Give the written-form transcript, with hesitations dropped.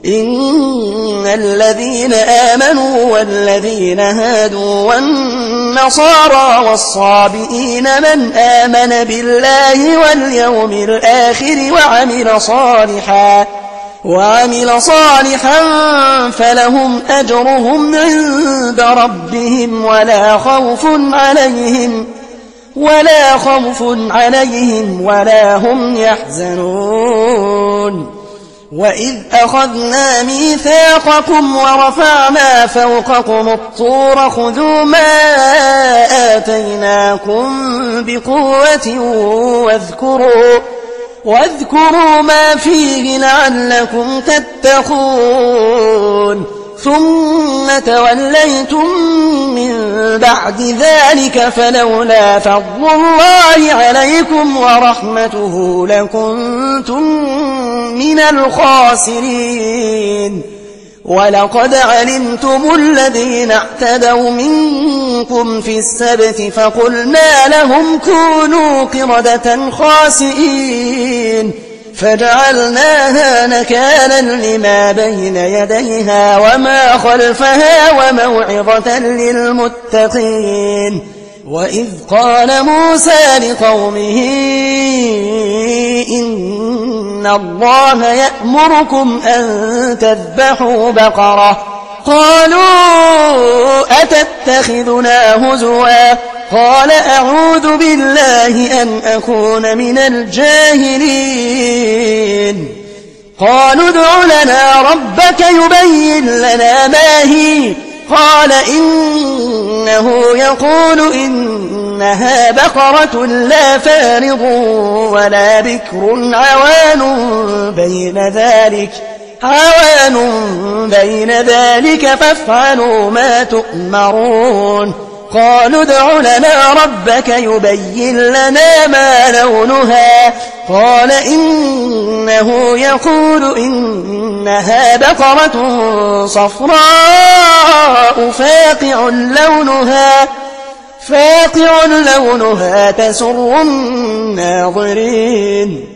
إن الذين آمنوا والذين هادوا والنصارى والصابئين من آمن بالله واليوم الآخر وعمل صالحا فلهم أجرهم عند ربهم ولا خوف عليهم ولا هم يحزنون. وإذ أخذنا ميثاقكم ورفعنا فوقكم الطور خذوا ما آتيناكم بقوة واذكروا ما فيه لعلكم تتقون. ثم توليتم من بعد ذلك فلولا فضل الله عليكم ورحمته لكنتم من الخاسرين. ولقد علمتم الذين اعتدوا منكم في السبت فقلنا لهم كونوا قردة خاسئين فجعلناها نكالا لما بين يديها وما خلفها وموعظة للمتقين. وإذ قال موسى لقومه إن الله يأمركم أن تذبحوا بقرة قالوا أتتخذنا هزوا قال أعوذ بالله أن أكون من الجاهلين. قالوا ادع لنا ربك يبين لنا ما هي قال إنه يقول إنها بقرة لا فارض ولا بكر عوان بين ذلك فافعلوا ما تؤمرون. قالوا ادع لنا ربك يبين لنا ما لونها قال إنه يقول إنها بقرة صفراء فاقع لونها تسر الناظرين.